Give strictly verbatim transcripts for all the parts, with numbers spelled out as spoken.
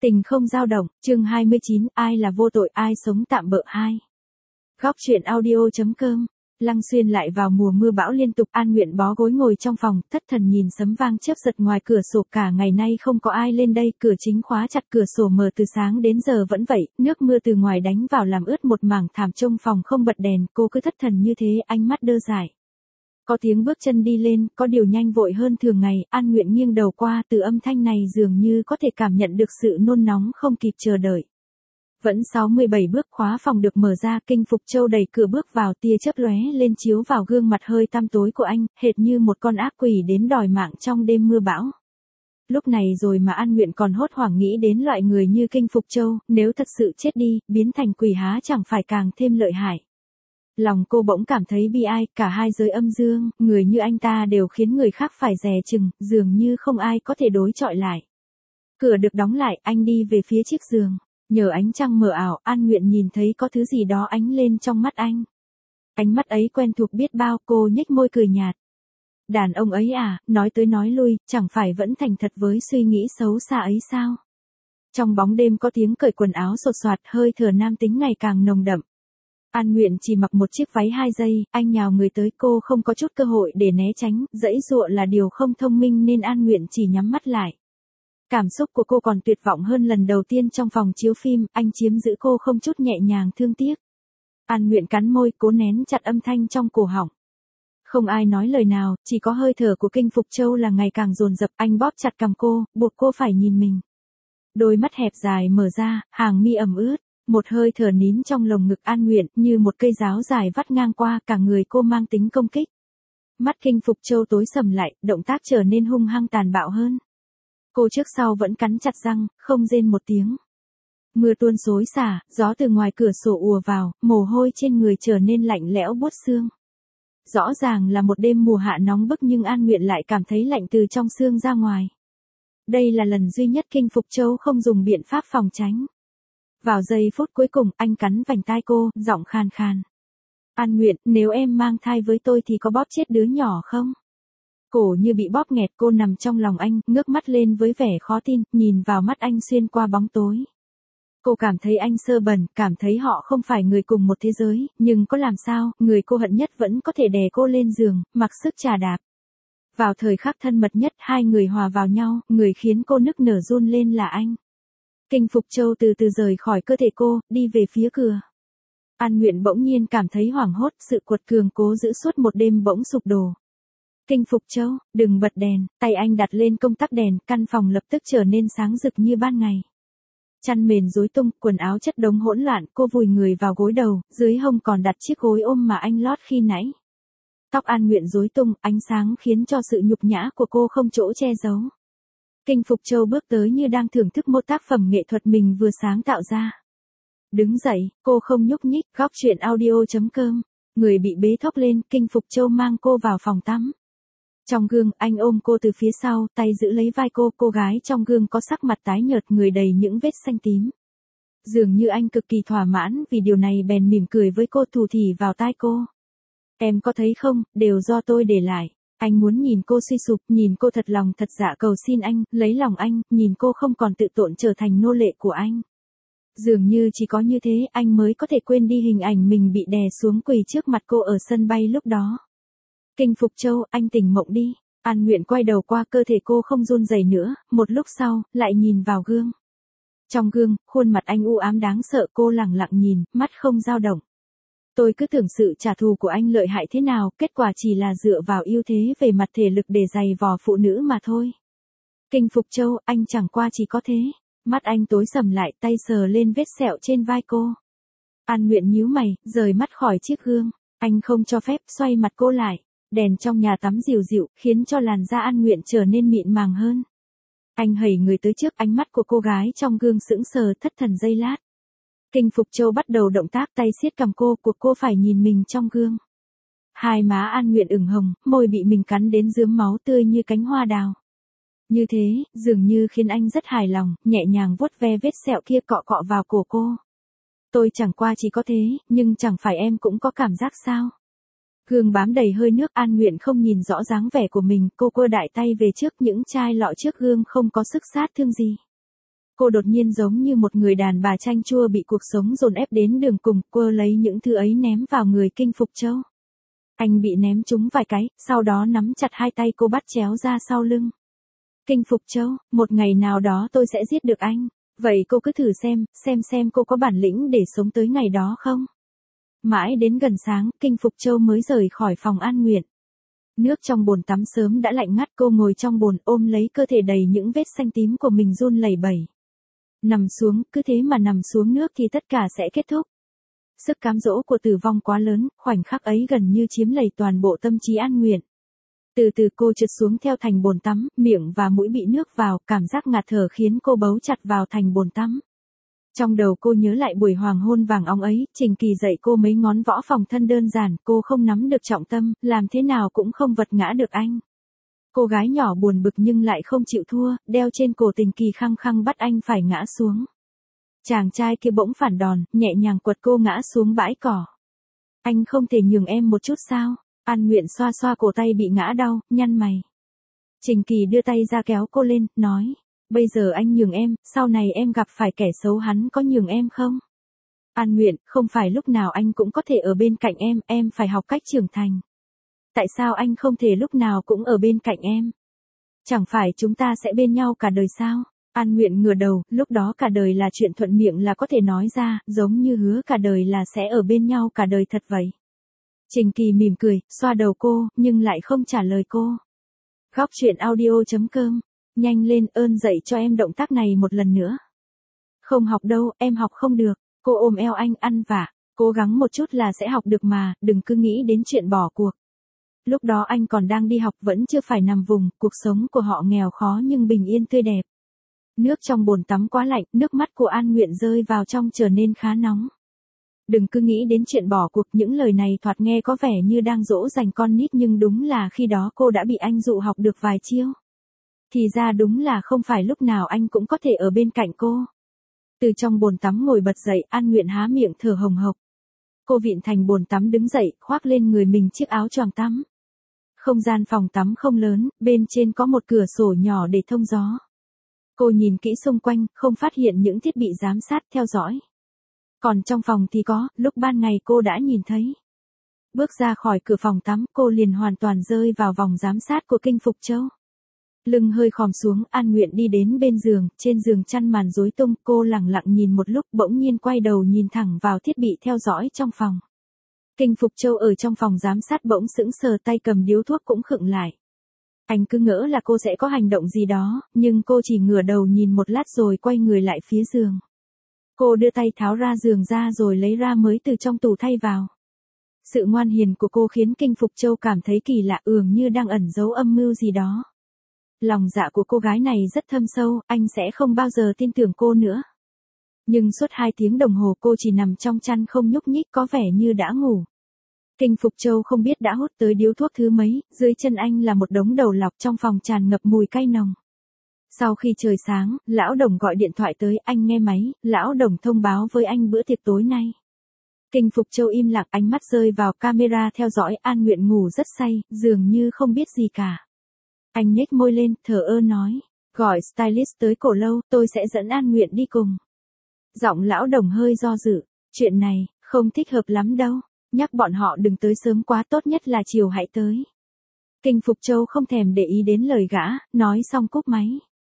Tình không dao động, chương hai mươi chín, ai là vô tội, ai sống tạm bợ hai. Góc truyện audio.com. Lăng Xuyên lại vào mùa mưa bão liên tục, An Nguyện bó gối ngồi trong phòng, thất thần nhìn sấm vang chớp giật ngoài cửa sổ, cả ngày nay không có ai lên đây, cửa chính khóa chặt, cửa sổ mở từ sáng đến giờ vẫn vậy, nước mưa từ ngoài đánh vào làm ướt một mảng thảm, trong phòng không bật đèn, cô cứ thất thần như thế, ánh mắt đơ dại. Có tiếng bước chân đi lên, có điều nhanh vội hơn thường ngày, An Nguyện nghiêng đầu qua, từ âm thanh này dường như có thể cảm nhận được sự nôn nóng không kịp chờ đợi. Vẫn sáu mươi bảy bước, khóa phòng được mở ra, Kinh Phục Châu đẩy cửa bước vào, tia chớp lóe lên chiếu vào gương mặt hơi tăm tối của anh, hệt như một con ác quỷ đến đòi mạng trong đêm mưa bão. Lúc này rồi mà An Nguyện còn hốt hoảng nghĩ đến loại người như Kinh Phục Châu, nếu thật sự chết đi, biến thành quỷ há chẳng phải càng thêm lợi hại. Lòng cô bỗng cảm thấy bi ai, cả hai giới âm dương, người như anh ta đều khiến người khác phải dè chừng, dường như không ai có thể đối chọi lại. Cửa được đóng lại, anh đi về phía chiếc giường. Nhờ ánh trăng mờ ảo, An Nguyện nhìn thấy có thứ gì đó ánh lên trong mắt anh. Ánh mắt ấy quen thuộc biết bao, cô nhếch môi cười nhạt. Đàn ông ấy à, nói tới nói lui, chẳng phải vẫn thành thật với suy nghĩ xấu xa ấy sao? Trong bóng đêm có tiếng cởi quần áo sột soạt, hơi thở nam tính ngày càng nồng đậm. An Nguyện chỉ mặc một chiếc váy hai giây, anh nhào người tới, cô không có chút cơ hội để né tránh, giãy giụa là điều không thông minh nên An Nguyện chỉ nhắm mắt lại. Cảm xúc của cô còn tuyệt vọng hơn lần đầu tiên trong phòng chiếu phim, anh chiếm giữ cô không chút nhẹ nhàng thương tiếc. An Nguyện cắn môi, cố nén chặt âm thanh trong cổ họng. Không ai nói lời nào, chỉ có hơi thở của Kinh Phục Châu là ngày càng dồn dập, anh bóp chặt cằm cô, buộc cô phải nhìn mình. Đôi mắt hẹp dài mở ra, hàng mi ẩm ướt, một hơi thở nín trong lồng ngực An Nguyện, như một cây giáo dài vắt ngang qua, cả người cô mang tính công kích. Mắt Kinh Phục Châu tối sầm lại, động tác trở nên hung hăng tàn bạo hơn. Cô trước sau vẫn cắn chặt răng, không rên một tiếng. Mưa tuôn xối xả, gió từ ngoài cửa sổ ùa vào, mồ hôi trên người trở nên lạnh lẽo buốt xương. Rõ ràng là một đêm mùa hạ nóng bức nhưng An Nguyện lại cảm thấy lạnh từ trong xương ra ngoài. Đây là lần duy nhất Kinh Phục Châu không dùng biện pháp phòng tránh. Vào giây phút cuối cùng, anh cắn vành tai cô, giọng khàn khàn. An Nguyện, nếu em mang thai với tôi thì có bóp chết đứa nhỏ không? Cổ như bị bóp nghẹt, cô nằm trong lòng anh, ngước mắt lên với vẻ khó tin, nhìn vào mắt anh xuyên qua bóng tối. Cô cảm thấy anh sơ bẩn, cảm thấy họ không phải người cùng một thế giới, nhưng có làm sao, người cô hận nhất vẫn có thể đè cô lên giường, mặc sức chà đạp. Vào thời khắc thân mật nhất, hai người hòa vào nhau, người khiến cô nức nở run lên là anh. Kinh Phục Châu từ từ rời khỏi cơ thể cô, đi về phía cửa. An Nguyện bỗng nhiên cảm thấy hoảng hốt, sự quật cường cố giữ suốt một đêm bỗng sụp đổ. Kinh Phục Châu, đừng bật đèn, tay anh đặt lên công tắc đèn, căn phòng lập tức trở nên sáng rực như ban ngày. Chăn mền rối tung, quần áo chất đống hỗn loạn, cô vùi người vào gối đầu, dưới hông còn đặt chiếc gối ôm mà anh lót khi nãy. Tóc An Nguyện rối tung, ánh sáng khiến cho sự nhục nhã của cô không chỗ che giấu. Kinh Phục Châu bước tới như đang thưởng thức một tác phẩm nghệ thuật mình vừa sáng tạo ra. Đứng dậy, cô không nhúc nhích, góc truyện audio.com. Người bị bế thốc lên, Kinh Phục Châu mang cô vào phòng tắm. Trong gương, anh ôm cô từ phía sau, tay giữ lấy vai cô, cô gái trong gương có sắc mặt tái nhợt, người đầy những vết xanh tím. Dường như anh cực kỳ thỏa mãn vì điều này bèn mỉm cười với cô, thủ thỉ vào tai cô. Em có thấy không, đều do tôi để lại. Anh muốn nhìn cô suy sụp, nhìn cô thật lòng thật dạ cầu xin anh, lấy lòng anh, nhìn cô không còn tự tổn trở thành nô lệ của anh. Dường như chỉ có như thế anh mới có thể quên đi hình ảnh mình bị đè xuống quỳ trước mặt cô ở sân bay lúc đó. Kinh Phục Châu, anh tỉnh mộng đi. An Nguyện quay đầu qua, cơ thể cô không run rẩy nữa, một lúc sau, lại nhìn vào gương. Trong gương, khuôn mặt anh u ám đáng sợ, cô lẳng lặng nhìn, mắt không dao động. Tôi cứ tưởng sự trả thù của anh lợi hại thế nào, kết quả chỉ là dựa vào ưu thế về mặt thể lực để giày vò phụ nữ mà thôi. Kinh Phục Châu, anh chẳng qua chỉ có thế. Mắt anh tối sầm lại, tay sờ lên vết sẹo trên vai cô. An Nguyện nhíu mày, rời mắt khỏi chiếc gương. Anh không cho phép, xoay mặt cô lại. Đèn trong nhà tắm dịu dịu, khiến cho làn da An Nguyện trở nên mịn màng hơn. Anh hẩy người tới trước, ánh mắt của cô gái trong gương sững sờ, thất thần giây lát. Kinh Phục Châu bắt đầu động tác, tay siết cằm cô, cuộc cô phải nhìn mình trong gương. Hai má An Nguyện ửng hồng, môi bị mình cắn đến rướm máu tươi như cánh hoa đào. Như thế, dường như khiến anh rất hài lòng, nhẹ nhàng vuốt ve vết sẹo kia, cọ cọ vào cổ cô. Tôi chẳng qua chỉ có thế, nhưng chẳng phải em cũng có cảm giác sao? Gương bám đầy hơi nước, An Nguyện không nhìn rõ dáng vẻ của mình, cô quơ đại tay về trước, những chai lọ trước gương không có sức sát thương gì. Cô đột nhiên giống như một người đàn bà chanh chua bị cuộc sống dồn ép đến đường cùng, cô lấy những thứ ấy ném vào người Kinh Phục Châu. Anh bị ném trúng vài cái, sau đó nắm chặt hai tay cô bắt chéo ra sau lưng. Kinh Phục Châu, một ngày nào đó tôi sẽ giết được anh, vậy cô cứ thử xem, xem xem cô có bản lĩnh để sống tới ngày đó không? Mãi đến gần sáng, Kinh Phục Châu mới rời khỏi phòng an nguyện. Nước trong bồn tắm sớm đã lạnh ngắt, cô ngồi trong bồn ôm lấy cơ thể đầy những vết xanh tím của mình run lẩy bẩy. Nằm xuống, cứ thế mà nằm xuống nước thì tất cả sẽ kết thúc. Sức cám dỗ của tử vong quá lớn, khoảnh khắc ấy gần như chiếm lầy toàn bộ tâm trí an nguyện. Từ từ cô trượt xuống theo thành bồn tắm, miệng và mũi bị nước vào, cảm giác ngạt thở khiến cô bấu chặt vào thành bồn tắm. Trong đầu cô nhớ lại buổi hoàng hôn vàng óng ấy, Trình Kỳ dạy cô mấy ngón võ phòng thân đơn giản, cô không nắm được trọng tâm, làm thế nào cũng không vật ngã được anh. Cô gái nhỏ buồn bực nhưng lại không chịu thua, đeo trên cổ Tình Kỳ khăng khăng bắt anh phải ngã xuống. Chàng trai kia bỗng phản đòn, nhẹ nhàng quật cô ngã xuống bãi cỏ. Anh không thể nhường em một chút sao? An Nguyện xoa xoa cổ tay bị ngã đau, nhăn mày. Trình Kỳ đưa tay ra kéo cô lên, nói. Bây giờ anh nhường em, sau này em gặp phải kẻ xấu hắn có nhường em không? An Nguyện, không phải lúc nào anh cũng có thể ở bên cạnh em, em phải học cách trưởng thành. Tại sao anh không thể lúc nào cũng ở bên cạnh em? Chẳng phải chúng ta sẽ bên nhau cả đời sao? An Nguyện ngửa đầu, lúc đó cả đời là chuyện thuận miệng là có thể nói ra, giống như hứa cả đời là sẽ ở bên nhau cả đời thật vậy. Trình Kỳ mỉm cười, xoa đầu cô, nhưng lại không trả lời cô. Góc truyện audio chấm com, nhanh lên, ơn dạy cho em động tác này một lần nữa. Không học đâu, em học không được. Cô ôm eo anh, ăn vạ. Cố gắng một chút là sẽ học được mà, đừng cứ nghĩ đến chuyện bỏ cuộc. Lúc đó anh còn đang đi học, vẫn chưa phải nằm vùng, cuộc sống của họ nghèo khó nhưng bình yên tươi đẹp. Nước trong bồn tắm quá lạnh, nước mắt của An Nguyện rơi vào trong trở nên khá nóng. Đừng cứ nghĩ đến chuyện bỏ cuộc, những lời này thoạt nghe có vẻ như đang dỗ dành con nít nhưng đúng là khi đó cô đã bị anh dụ học được vài chiêu. Thì ra đúng là không phải lúc nào anh cũng có thể ở bên cạnh cô. Từ trong bồn tắm ngồi bật dậy, An Nguyện há miệng thở hồng hộc. Cô vịn thành bồn tắm đứng dậy, khoác lên người mình chiếc áo choàng tắm. Không gian phòng tắm không lớn, bên trên có một cửa sổ nhỏ để thông gió. Cô nhìn kỹ xung quanh, không phát hiện những thiết bị giám sát theo dõi. Còn trong phòng thì có, lúc ban ngày cô đã nhìn thấy. Bước ra khỏi cửa phòng tắm, cô liền hoàn toàn rơi vào vòng giám sát của Kinh Phục Châu. Lưng hơi khom xuống, An Nguyện đi đến bên giường, trên giường chăn màn rối tung, cô lẳng lặng nhìn một lúc, bỗng nhiên quay đầu nhìn thẳng vào thiết bị theo dõi trong phòng. Kinh Phục Châu ở trong phòng giám sát bỗng sững sờ, tay cầm điếu thuốc cũng khựng lại. Anh cứ ngỡ là cô sẽ có hành động gì đó, nhưng cô chỉ ngửa đầu nhìn một lát rồi quay người lại phía giường. Cô đưa tay tháo ra giường ra rồi lấy ra mới từ trong tủ thay vào. Sự ngoan hiền của cô khiến Kinh Phục Châu cảm thấy kỳ lạ, ường như đang ẩn giấu âm mưu gì đó. Lòng dạ của cô gái này rất thâm sâu, anh sẽ không bao giờ tin tưởng cô nữa. Nhưng suốt hai tiếng đồng hồ cô chỉ nằm trong chăn không nhúc nhích, có vẻ như đã ngủ. Kinh Phục Châu không biết đã hút tới điếu thuốc thứ mấy, dưới chân anh là một đống đầu lọc, trong phòng tràn ngập mùi cay nồng. Sau khi trời sáng, lão Đồng gọi điện thoại tới, anh nghe máy, lão Đồng thông báo với anh bữa tiệc tối nay. Kinh Phục Châu im lặng, ánh mắt rơi vào camera theo dõi, An Nguyện ngủ rất say, dường như không biết gì cả. Anh nhếch môi lên, thờ ơ nói, gọi stylist tới Cổ Lâu, tôi sẽ dẫn An Nguyện đi cùng. Giọng lão Đồng hơi do dự, chuyện này, không thích hợp lắm đâu, nhắc bọn họ đừng tới sớm quá, tốt nhất là chiều hãy tới. Kinh Phục Châu không thèm để ý đến lời gã, nói xong cúp máy.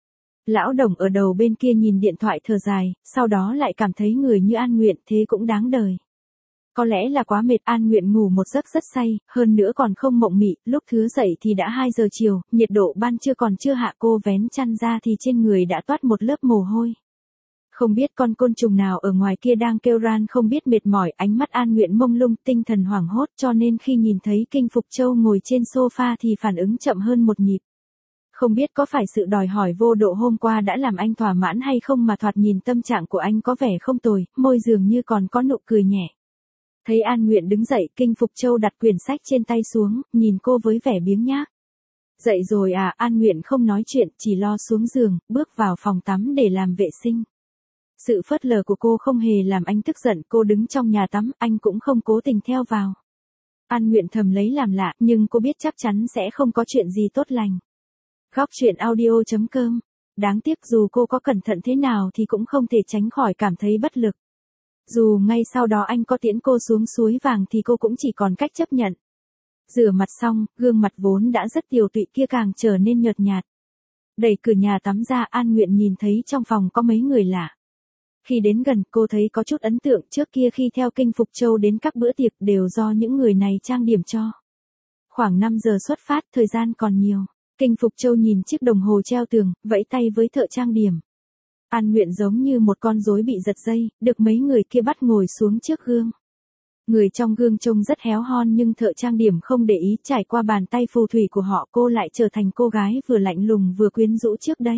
Lão Đồng ở đầu bên kia nhìn điện thoại thở dài, sau đó lại cảm thấy người như An Nguyện thế cũng đáng đời. Có lẽ là quá mệt, An Nguyện ngủ một giấc rất say, hơn nữa còn không mộng mị, lúc thứ dậy thì đã hai giờ chiều, nhiệt độ ban trưa còn chưa hạ, cô vén chăn ra thì trên người đã toát một lớp mồ hôi. Không biết con côn trùng nào ở ngoài kia đang kêu ran không biết mệt mỏi, ánh mắt An Nguyện mông lung, tinh thần hoảng hốt, cho nên khi nhìn thấy Kinh Phục Châu ngồi trên sofa thì phản ứng chậm hơn một nhịp. Không biết có phải sự đòi hỏi vô độ hôm qua đã làm anh thỏa mãn hay không mà thoạt nhìn tâm trạng của anh có vẻ không tồi, môi dường như còn có nụ cười nhẹ. Thấy An Nguyện đứng dậy, Kinh Phục Châu đặt quyển sách trên tay xuống, nhìn cô với vẻ biếng nhác. Dậy rồi à? An Nguyện không nói chuyện, chỉ lo xuống giường, bước vào phòng tắm để làm vệ sinh. Sự phớt lờ của cô không hề làm anh tức giận, cô đứng trong nhà tắm, anh cũng không cố tình theo vào. An Nguyện thầm lấy làm lạ, nhưng cô biết chắc chắn sẽ không có chuyện gì tốt lành. Góc truyện audio chấm com Đáng tiếc dù cô có cẩn thận thế nào thì cũng không thể tránh khỏi cảm thấy bất lực. Dù ngay sau đó anh có tiễn cô xuống suối vàng thì cô cũng chỉ còn cách chấp nhận. Rửa mặt xong, gương mặt vốn đã rất tiều tụy kia càng trở nên nhợt nhạt. Đẩy cửa nhà tắm ra, An Nguyện nhìn thấy trong phòng có mấy người lạ. Khi đến gần, cô thấy có chút ấn tượng, trước kia khi theo Kinh Phục Châu đến các bữa tiệc đều do những người này trang điểm cho. Khoảng năm giờ xuất phát, thời gian còn nhiều. Kinh Phục Châu nhìn chiếc đồng hồ treo tường, vẫy tay với thợ trang điểm. An Nguyện giống như một con rối bị giật dây, được mấy người kia bắt ngồi xuống trước gương. Người trong gương trông rất héo hon nhưng thợ trang điểm không để ý, trải qua bàn tay phù thủy của họ cô lại trở thành cô gái vừa lạnh lùng vừa quyến rũ trước đây.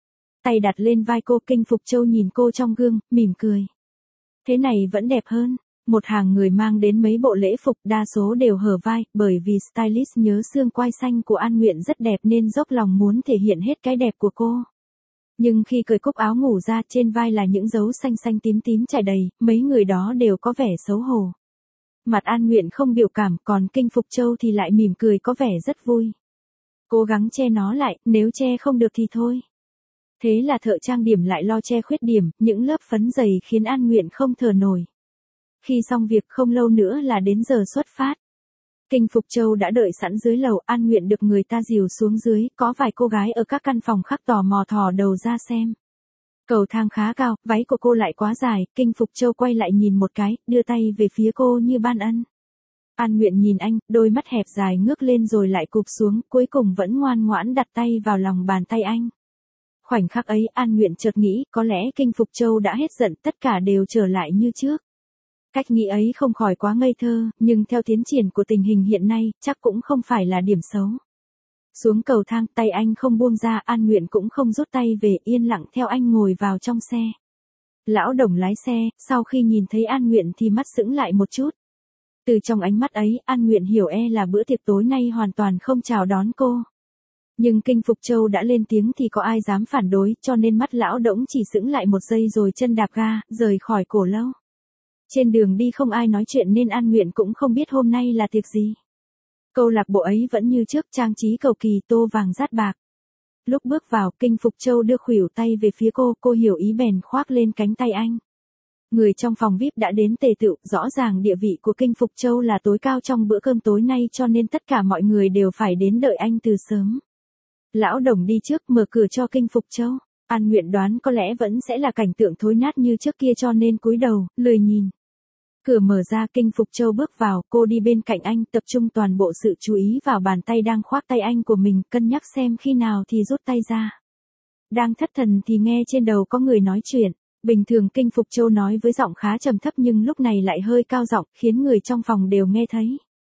Tay đặt lên vai cô, Kinh Phục Châu nhìn cô trong gương, mỉm cười. Thế này vẫn đẹp hơn. Một hàng người mang đến mấy bộ lễ phục, đa số đều hở vai, bởi vì stylist nhớ xương quai xanh của An Nguyện rất đẹp nên dốc lòng muốn thể hiện hết cái đẹp của cô. Nhưng khi cởi cúc áo ngủ ra, trên vai là những dấu xanh xanh tím tím trải đầy, mấy người đó đều có vẻ xấu hổ. Mặt An Nguyện không biểu cảm, còn Kinh Phục Châu thì lại mỉm cười có vẻ rất vui. Cố gắng che nó lại, nếu che không được thì thôi. Thế là thợ trang điểm lại lo che khuyết điểm, những lớp phấn dày khiến An Nguyện không thở nổi. Khi xong việc không lâu nữa là đến giờ xuất phát. Kinh Phục Châu đã đợi sẵn dưới lầu, An Nguyện được người ta dìu xuống dưới, có vài cô gái ở các căn phòng khác tò mò thò đầu ra xem. Cầu thang khá cao, váy của cô lại quá dài, Kinh Phục Châu quay lại nhìn một cái, đưa tay về phía cô như ban ân. An Nguyện nhìn anh, đôi mắt hẹp dài ngước lên rồi lại cụp xuống, cuối cùng vẫn ngoan ngoãn đặt tay vào lòng bàn tay anh. Khoảnh khắc ấy, An Nguyện chợt nghĩ, có lẽ Kinh Phục Châu đã hết giận, tất cả đều trở lại như trước. Cách nghĩ ấy không khỏi quá ngây thơ, nhưng theo tiến triển của tình hình hiện nay, chắc cũng không phải là điểm xấu. Xuống cầu thang, tay anh không buông ra, An Nguyện cũng không rút tay về, yên lặng theo anh ngồi vào trong xe. Lão Đồng lái xe, sau khi nhìn thấy An Nguyện thì mắt sững lại một chút. Từ trong ánh mắt ấy, An Nguyện hiểu e là bữa tiệc tối nay hoàn toàn không chào đón cô. Nhưng Kinh Phục Châu đã lên tiếng thì có ai dám phản đối, cho nên mắt lão Đổng chỉ sững lại một giây rồi chân đạp ga, rời khỏi cổ lâu. Trên đường đi không ai nói chuyện nên An Nguyện cũng không biết hôm nay là tiệc gì. Câu lạc bộ ấy vẫn như trước, trang trí cầu kỳ, tô vàng dát bạc. Lúc bước vào, Kinh Phục Châu đưa khuỷu tay về phía cô, cô hiểu ý bèn khoác lên cánh tay anh. Người trong phòng vi ai pi đã đến tề tựu, rõ ràng địa vị của Kinh Phục Châu là tối cao trong bữa cơm tối nay cho nên tất cả mọi người đều phải đến đợi anh từ sớm. Lão Đồng đi trước mở cửa cho Kinh Phục Châu. An Nguyện đoán có lẽ vẫn sẽ là cảnh tượng thối nát như trước kia cho nên cúi đầu, lười nhìn. Cửa mở ra, Kinh Phục Châu bước vào, cô đi bên cạnh anh, tập trung toàn bộ sự chú ý vào bàn tay đang khoác tay anh của mình, cân nhắc xem khi nào thì rút tay ra. Đang thất thần thì nghe trên đầu có người nói chuyện. Bình thường Kinh Phục Châu nói với giọng khá trầm thấp nhưng lúc này lại hơi cao giọng, khiến người trong phòng đều nghe thấy.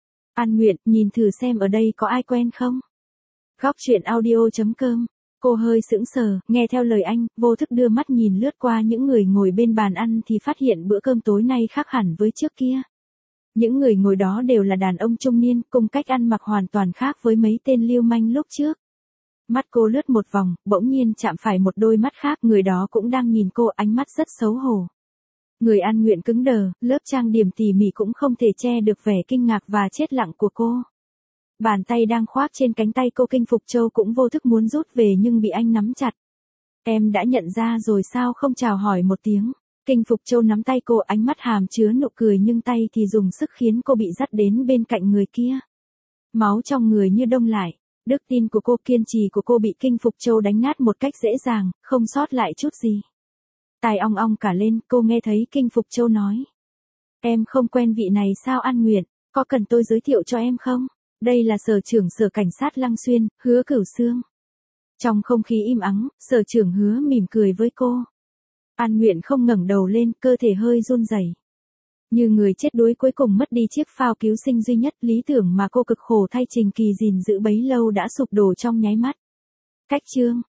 An Nguyện, nhìn thử xem ở đây có ai quen không? Góc truyện audio chấm com. Cô hơi sững sờ, nghe theo lời anh, vô thức đưa mắt nhìn lướt qua những người ngồi bên bàn ăn thì phát hiện bữa cơm tối nay khác hẳn với trước kia. Những người ngồi đó đều là đàn ông trung niên, cùng cách ăn mặc hoàn toàn khác với mấy tên lưu manh lúc trước. Mắt cô lướt một vòng, bỗng nhiên chạm phải một đôi mắt khác, người đó cũng đang nhìn cô, ánh mắt rất xấu hổ. Người An Nguyện cứng đờ, lớp trang điểm tỉ mỉ cũng không thể che được vẻ kinh ngạc và chết lặng của cô. Bàn tay đang khoác trên cánh tay cô, Kinh Phục Châu cũng vô thức muốn rút về nhưng bị anh nắm chặt. Em đã nhận ra rồi sao không chào hỏi một tiếng. Kinh Phục Châu nắm tay cô, ánh mắt hàm chứa nụ cười nhưng tay thì dùng sức khiến cô bị dắt đến bên cạnh người kia. Máu trong người như đông lại. Đức tin của cô, kiên trì của cô bị Kinh Phục Châu đánh nát một cách dễ dàng, không sót lại chút gì. Tai ong ong cả lên, cô nghe thấy Kinh Phục Châu nói. Em không quen vị này sao An Nguyện, có cần tôi giới thiệu cho em không? Đây là sở trưởng sở cảnh sát Lăng Xuyên, Hứa Cửu Xương. Trong không khí im ắng, sở trưởng Hứa mỉm cười với cô. An Nguyện không ngẩng đầu lên, cơ thể hơi run rẩy. Như người chết đuối cuối cùng mất đi chiếc phao cứu sinh duy nhất, lý tưởng mà cô cực khổ thay Trình Kỳ gìn giữ bấy lâu đã sụp đổ trong nháy mắt. Cách chương